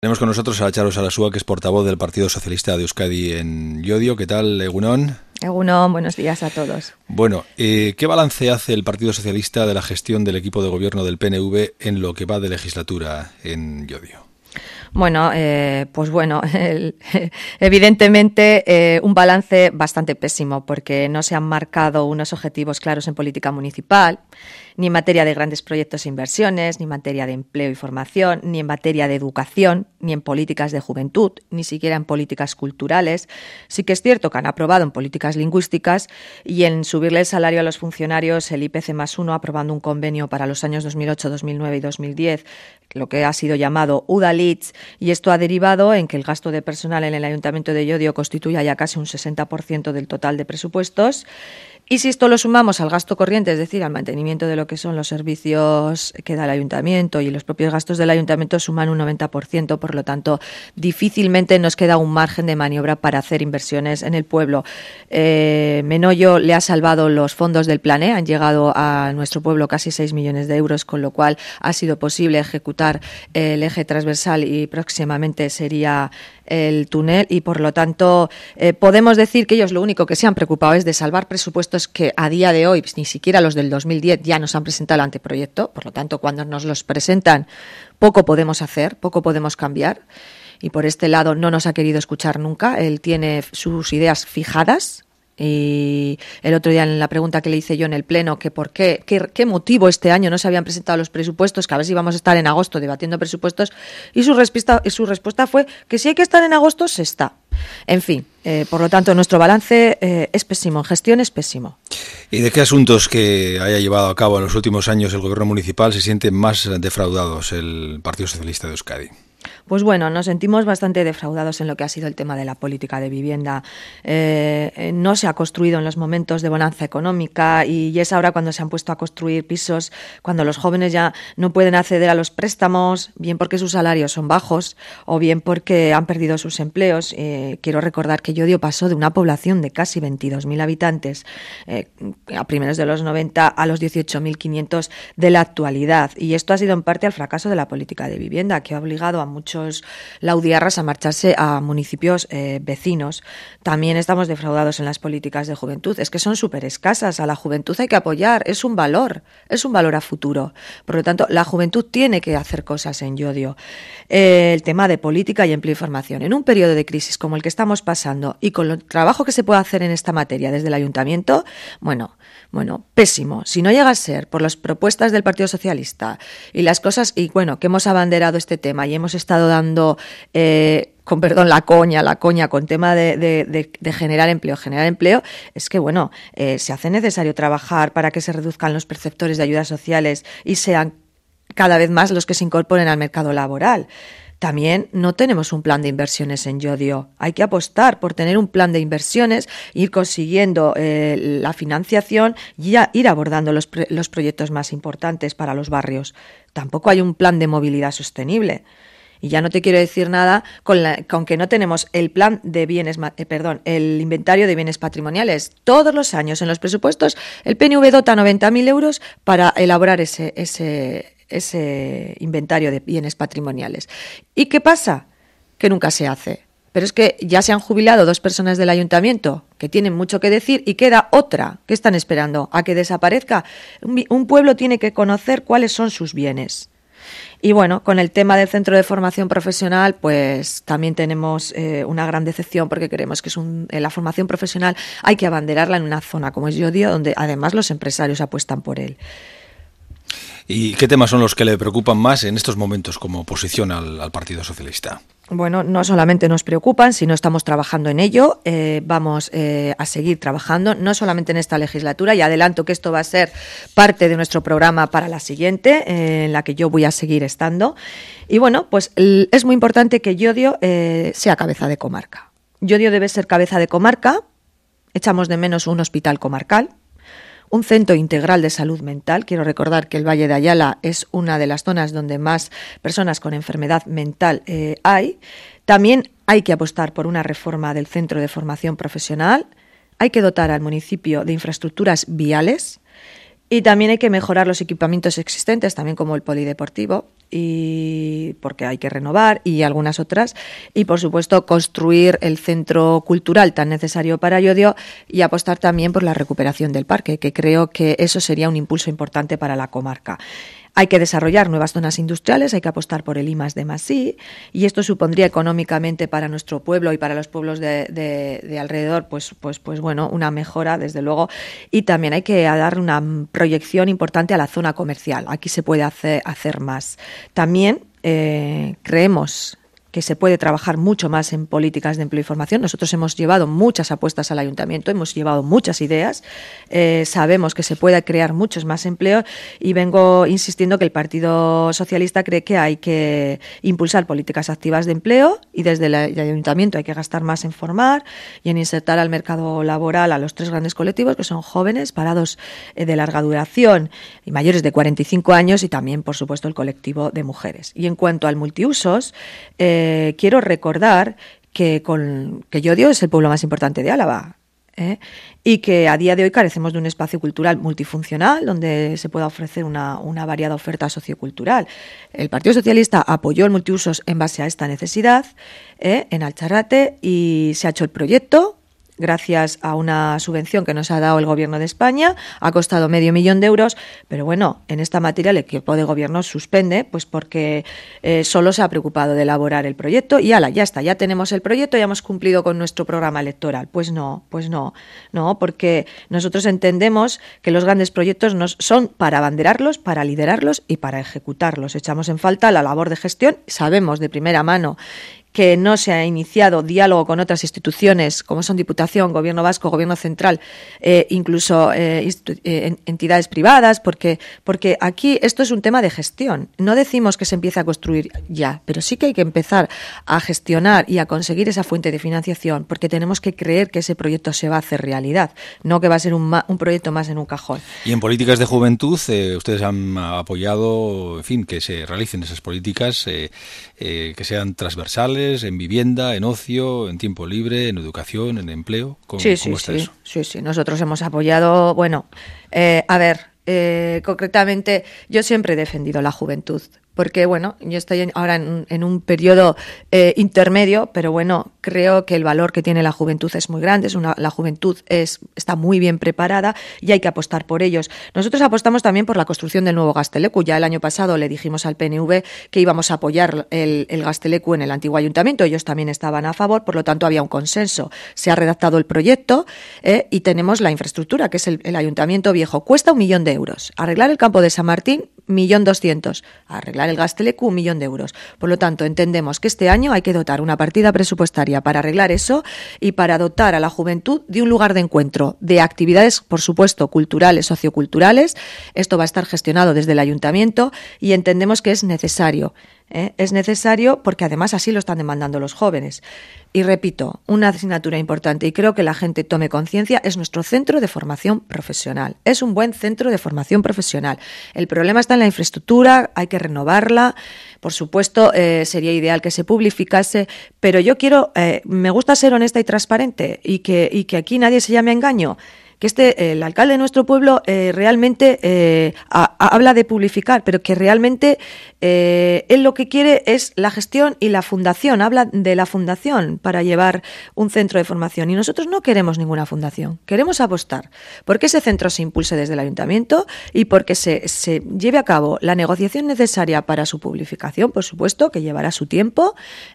Tenemos con nosotros a Charo Sarasúa, que es portavoz del Partido Socialista de Euskadi en Llodio. ¿Qué tal, Egunon? Egunon, buenos días a todos. Bueno, ¿qué balance hace el Partido Socialista de la gestión del equipo de gobierno del PNV en lo que va de legislatura en Llodio? Bueno, evidentemente un balance bastante pésimo, porque no se han marcado unos objetivos claros en política municipal, ni en materia de grandes proyectos e inversiones, ni en materia de empleo y formación, ni en materia de educación, ni en políticas de juventud, ni siquiera en políticas culturales. Sí que es cierto que han aprobado en políticas lingüísticas y en subirle el salario a los funcionarios el IPC+1, aprobando un convenio para los años 2008, 2009 y 2010, lo que ha sido llamado Udalhitz, y esto ha derivado en que el gasto de personal en el Ayuntamiento de Llodio constituya ya casi un 60% del total de presupuestos. Y si esto lo sumamos al gasto corriente, es decir, al mantenimiento de lo que son los servicios que da el Ayuntamiento y los propios gastos del Ayuntamiento, suman un 90%, por lo tanto, difícilmente nos queda un margen de maniobra para hacer inversiones en el pueblo. Menollo le ha salvado los fondos del Plan E, han llegado a nuestro pueblo casi 6 millones de euros, con lo cual ha sido posible ejecutar el eje transversal y próximamente sería el túnel, y por lo tanto podemos decir que ellos lo único que se han preocupado es de salvar presupuestos que a día de hoy, pues, ni siquiera los del 2010 ya nos han presentado el anteproyecto. Por lo tanto, cuando nos los presentan, poco podemos hacer, poco podemos cambiar, y por este lado no nos ha querido escuchar nunca. Él tiene sus ideas fijadas. Y el otro día, en la pregunta que le hice yo en el Pleno, que por qué motivo este año no se habían presentado los presupuestos, que a ver si íbamos a estar en agosto debatiendo presupuestos, y su respuesta fue que si hay que estar en agosto, se está. En fin, por lo tanto, nuestro balance es pésimo, en gestión es pésimo. ¿Y de qué asuntos que haya llevado a cabo en los últimos años el gobierno municipal se sienten más defraudados el Partido Socialista de Euskadi? Pues bueno, nos sentimos bastante defraudados en lo que ha sido el tema de la política de vivienda. No se ha construido en los momentos de bonanza económica, y es ahora cuando se han puesto a construir pisos, cuando los jóvenes ya no pueden acceder a los préstamos, bien porque sus salarios son bajos o bien porque han perdido sus empleos. Quiero recordar que Llodio pasó de una población de casi 22.000 habitantes a primeros de los 90 a los 18.500 de la actualidad, y esto ha sido en parte al fracaso de la política de vivienda, que ha obligado a muchos laudiarras a marcharse a municipios vecinos. También estamos defraudados en las políticas de juventud. Es que son súper escasas. A la juventud hay que apoyar. Es un valor a futuro. Por lo tanto, la juventud tiene que hacer cosas en Llodio. El tema de política y empleo y formación. En un periodo de crisis como el que estamos pasando, y con el trabajo que se puede hacer en esta materia desde el Ayuntamiento, bueno, pésimo. Si no llega a ser por las propuestas del Partido Socialista y las cosas, y bueno, que hemos abanderado este tema y hemos estado dando, con perdón, la coña con tema de generar empleo, es que bueno, se hace necesario trabajar para que se reduzcan los perceptores de ayudas sociales y sean cada vez más los que se incorporen al mercado laboral. También no tenemos un plan de inversiones en Llodio. Hay que apostar por tener un plan de inversiones, ir consiguiendo la financiación y ir abordando los proyectos más importantes para los barrios. Tampoco hay un plan de movilidad sostenible. Y ya no te quiero decir nada con que no tenemos el plan de el inventario de bienes patrimoniales. Todos los años en los presupuestos el PNV dota 90.000 euros para elaborar ese inventario de bienes patrimoniales. ¿Y qué pasa? Que nunca se hace. Pero es que ya se han jubilado 2 personas del ayuntamiento que tienen mucho que decir, y queda otra. ¿Qué están esperando? ¿A que desaparezca? Un pueblo tiene que conocer cuáles son sus bienes. Y bueno, con el tema del centro de formación profesional, pues también tenemos una gran decepción, porque creemos que la formación profesional hay que abanderarla en una zona como es Llodio, donde además los empresarios apuestan por él. ¿Y qué temas son los que le preocupan más en estos momentos como oposición al Partido Socialista? Bueno, no solamente nos preocupan, sino estamos trabajando en ello. Vamos a seguir trabajando, no solamente en esta legislatura, y adelanto que esto va a ser parte de nuestro programa para la siguiente, en la que yo voy a seguir estando. Y bueno, pues es muy importante que Llodio sea cabeza de comarca. Llodio debe ser cabeza de comarca. Echamos de menos un hospital comarcal, un centro integral de salud mental. Quiero recordar que el Valle de Ayala es una de las zonas donde más personas con enfermedad mental hay. También hay que apostar por una reforma del centro de formación profesional. Hay que dotar al municipio de infraestructuras viales. Y también hay que mejorar los equipamientos existentes, también como el polideportivo, y porque hay que renovar y algunas otras. Y, por supuesto, construir el centro cultural tan necesario para Llodio y apostar también por la recuperación del parque, que creo que eso sería un impulso importante para la comarca. Hay que desarrollar nuevas zonas industriales, hay que apostar por el I+D+I, y esto supondría económicamente para nuestro pueblo y para los pueblos de alrededor, pues bueno, una mejora, desde luego. Y también hay que dar una proyección importante a la zona comercial. Aquí se puede hacer más. También creemos que se puede trabajar mucho más en políticas de empleo y formación. Nosotros hemos llevado muchas apuestas al ayuntamiento, hemos llevado muchas ideas, sabemos que se puede crear muchos más empleos y vengo insistiendo que el Partido Socialista cree que hay que impulsar políticas activas de empleo y desde el ayuntamiento hay que gastar más en formar y en insertar al mercado laboral a los 3 grandes colectivos, que son jóvenes, parados de larga duración y mayores de 45 años, y también, por supuesto, el colectivo de mujeres. Y en cuanto al multiusos, quiero recordar que Llodio es el pueblo más importante de Álava, y que a día de hoy carecemos de un espacio cultural multifuncional donde se pueda ofrecer una variada oferta sociocultural. El Partido Socialista apoyó el multiusos en base a esta necesidad en Alcharrate, y se ha hecho el proyecto gracias a una subvención que nos ha dado el Gobierno de España. Ha costado €500.000, pero bueno, en esta materia el equipo de gobierno suspende, pues porque solo se ha preocupado de elaborar el proyecto y ala, ya está, ya tenemos el proyecto, ya hemos cumplido con nuestro programa electoral. Pues no, porque nosotros entendemos que los grandes proyectos son para abanderarlos, para liderarlos y para ejecutarlos. Echamos en falta la labor de gestión, sabemos de primera mano que no se ha iniciado diálogo con otras instituciones como son Diputación, Gobierno Vasco, Gobierno Central, incluso entidades privadas, porque aquí esto es un tema de gestión. No decimos que se empiece a construir ya, pero sí que hay que empezar a gestionar y a conseguir esa fuente de financiación, porque tenemos que creer que ese proyecto se va a hacer realidad, no que va a ser un proyecto más en un cajón. Y en políticas de juventud, ustedes han apoyado, en fin, que se realicen esas políticas que sean transversales, en vivienda, en ocio, en tiempo libre, en educación, en empleo. ¿Cómo está eso? Sí, nosotros hemos apoyado, concretamente yo siempre he defendido la juventud, porque bueno, yo estoy ahora en un periodo intermedio, pero bueno, creo que el valor que tiene la juventud es muy grande, la juventud está muy bien preparada y hay que apostar por ellos. Nosotros apostamos también por la construcción del nuevo Gazteleku. Ya el año pasado le dijimos al PNV que íbamos a apoyar el Gazteleku en el antiguo ayuntamiento, ellos también estaban a favor, por lo tanto había un consenso. Se ha redactado el proyecto y tenemos la infraestructura, que es el ayuntamiento viejo. Cuesta €1.000.000. Arreglar el campo de San Martín, 1.200.000. Arreglar el Gazteleku, €1.000.000. Por lo tanto, entendemos que este año hay que dotar una partida presupuestaria para arreglar eso y para dotar a la juventud de un lugar de encuentro, de actividades, por supuesto, culturales, socioculturales. Esto va a estar gestionado desde el ayuntamiento y entendemos que es necesario. Es necesario porque además así lo están demandando los jóvenes. Y repito, una asignatura importante, y creo que la gente tome conciencia, es nuestro centro de formación profesional. Es un buen centro de formación profesional. El problema está en la infraestructura, hay que renovarla. Por supuesto, sería ideal que se publicase, pero yo me gusta ser honesta y transparente y que aquí nadie se llame a engaño. Que el alcalde de nuestro pueblo realmente habla de publificar, pero que realmente él lo que quiere es la gestión y la fundación, habla de la fundación para llevar un centro de formación. Y nosotros no queremos ninguna fundación, queremos apostar porque ese centro se impulse desde el ayuntamiento y porque se lleve a cabo la negociación necesaria para su publicación, por supuesto, que llevará su tiempo,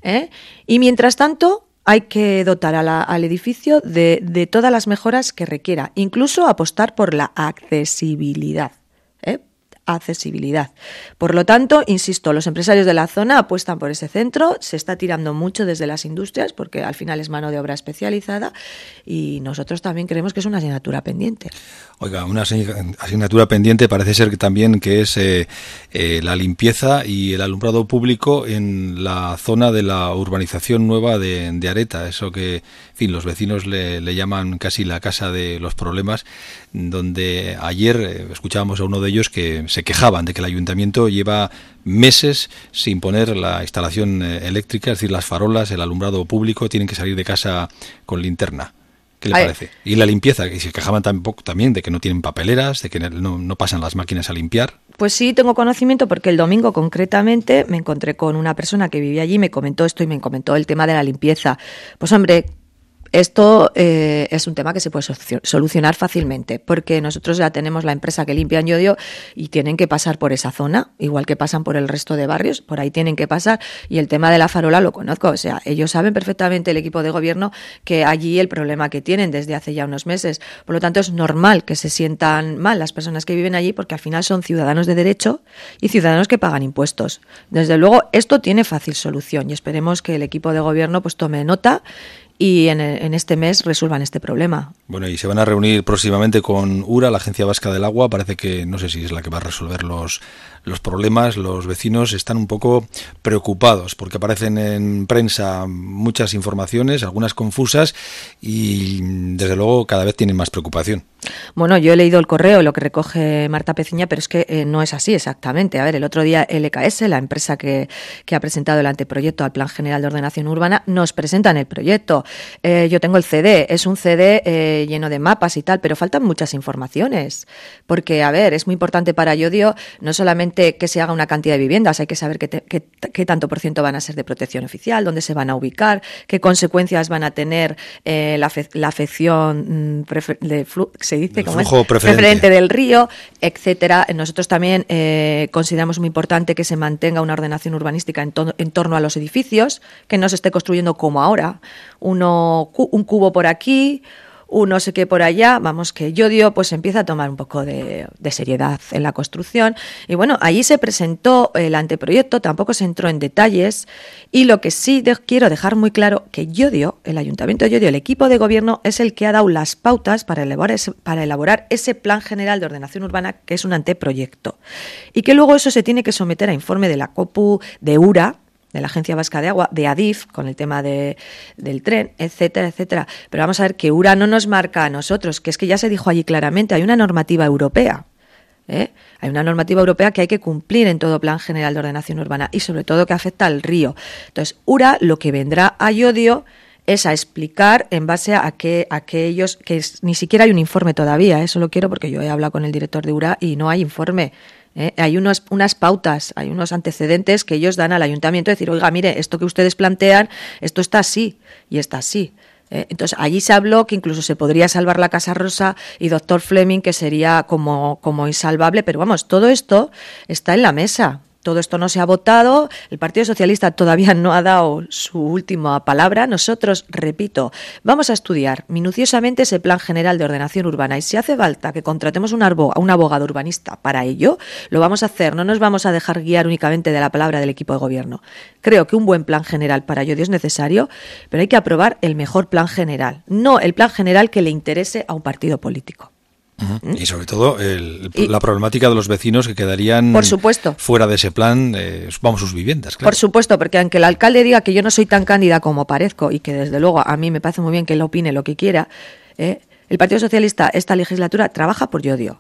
y mientras tanto hay que dotar al edificio de todas las mejoras que requiera, incluso apostar por la accesibilidad. Accesibilidad. Por lo tanto, insisto, los empresarios de la zona apuestan por ese centro, se está tirando mucho desde las industrias porque al final es mano de obra especializada y nosotros también creemos que es una asignatura pendiente. Oiga, una asignatura pendiente parece ser que también que es la limpieza y el alumbrado público en la zona de la urbanización nueva de Areta, eso que, en fin, los vecinos le llaman casi la casa de los problemas, donde ayer escuchábamos a uno de ellos que se quejaban de que el ayuntamiento lleva meses sin poner la instalación eléctrica, es decir, las farolas, el alumbrado público, tienen que salir de casa con linterna. ¿Qué le parece? Y la limpieza, que se quejaban también de que no tienen papeleras, de que no pasan las máquinas a limpiar. Pues sí, tengo conocimiento porque el domingo concretamente me encontré con una persona que vivía allí, me comentó esto y me comentó el tema de la limpieza. Pues hombre, esto es un tema que se puede solucionar fácilmente, porque nosotros ya tenemos la empresa que limpia en Llodio y tienen que pasar por esa zona, igual que pasan por el resto de barrios, por ahí tienen que pasar. Y el tema de la farola lo conozco, o sea, ellos saben perfectamente, el equipo de gobierno, que allí el problema que tienen desde hace ya unos meses. Por lo tanto, es normal que se sientan mal las personas que viven allí, porque al final son ciudadanos de derecho y ciudadanos que pagan impuestos. Desde luego, esto tiene fácil solución y esperemos que el equipo de gobierno pues tome nota y en este mes resuelvan este problema. Bueno, y se van a reunir próximamente con URA, la Agencia Vasca del Agua. Parece que, no sé si es la que va a resolver los problemas. Los vecinos están un poco preocupados porque aparecen en prensa muchas informaciones, algunas confusas, y desde luego cada vez tienen más preocupación. Bueno, yo he leído el correo, lo que recoge Marta Peciña, pero es que no es así exactamente. A ver, el otro día LKS, la empresa que ha presentado el anteproyecto al Plan General de Ordenación Urbana, nos presentan el proyecto. Yo tengo el CD, es un CD lleno de mapas y tal, pero faltan muchas informaciones. Porque, a ver, es muy importante para Llodio no solamente que se haga una cantidad de viviendas, hay que saber qué tanto por ciento van a ser de protección oficial, dónde se van a ubicar, qué consecuencias van a tener la afección se dice como flujo preferente del río, etcétera. Nosotros también consideramos muy importante que se mantenga una ordenación urbanística en torno a los edificios, que no se esté construyendo como ahora, un cubo por aquí, un no sé qué por allá. Vamos, que Llodio pues empieza a tomar un poco de seriedad en la construcción. Y bueno, allí se presentó el anteproyecto, tampoco se entró en detalles, y lo que sí quiero dejar muy claro, que Llodio, el Ayuntamiento de Llodio, el equipo de gobierno, es el que ha dado las pautas para elaborar ese Plan General de Ordenación Urbana, que es un anteproyecto. Y que luego eso se tiene que someter a informe de la COPU, de URA, de la Agencia Vasca de Agua, de ADIF, con el tema del tren, etcétera, etcétera. Pero vamos a ver que URA no nos marca a nosotros, que es que ya se dijo allí claramente, hay una normativa europea. Hay una normativa europea que hay que cumplir en todo Plan General de Ordenación Urbana y sobre todo que afecta al río. Entonces, URA lo que vendrá a Llodio es a explicar en base a que ellos, que ni siquiera hay un informe todavía, eso lo quiero porque yo he hablado con el director de URA y no hay informe. Hay unas pautas, hay unos antecedentes que ellos dan al ayuntamiento, decir, oiga, mire, esto que ustedes plantean, esto está así y está así. Entonces, allí se habló que incluso se podría salvar la Casa Rosa y Doctor Fleming, que sería como insalvable, pero vamos, todo esto está en la mesa. Todo esto no se ha votado, el Partido Socialista todavía no ha dado su última palabra. Nosotros, repito, vamos a estudiar minuciosamente ese Plan General de Ordenación Urbana y si hace falta que contratemos a un abogado urbanista para ello, lo vamos a hacer. No nos vamos a dejar guiar únicamente de la palabra del equipo de gobierno. Creo que un buen plan general para Llodio es necesario, pero hay que aprobar el mejor plan general, no el plan general que le interese a un partido político. Y sobre todo la problemática de los vecinos que quedarían, por supuesto, fuera de ese plan, sus viviendas. Claro. Por supuesto, porque aunque el alcalde diga que yo no soy tan cándida como parezco y que desde luego a mí me parece muy bien que él opine lo que quiera, el Partido Socialista esta legislatura trabaja por Llodio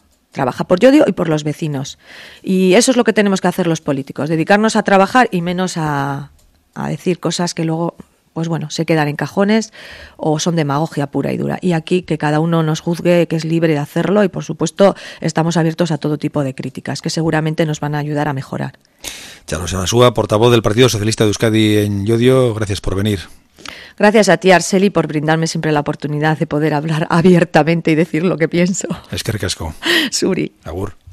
y por los vecinos. Y eso es lo que tenemos que hacer los políticos, dedicarnos a trabajar y menos a decir cosas que luego, pues bueno, se quedan en cajones o son demagogia pura y dura. Y aquí que cada uno nos juzgue, que es libre de hacerlo y, por supuesto, estamos abiertos a todo tipo de críticas que seguramente nos van a ayudar a mejorar. Charo Sarasúa, portavoz del Partido Socialista de Euskadi en Llodio, gracias por venir. Gracias a ti, Arceli, por brindarme siempre la oportunidad de poder hablar abiertamente y decir lo que pienso. Eskerrik asko. Zuri. Agur.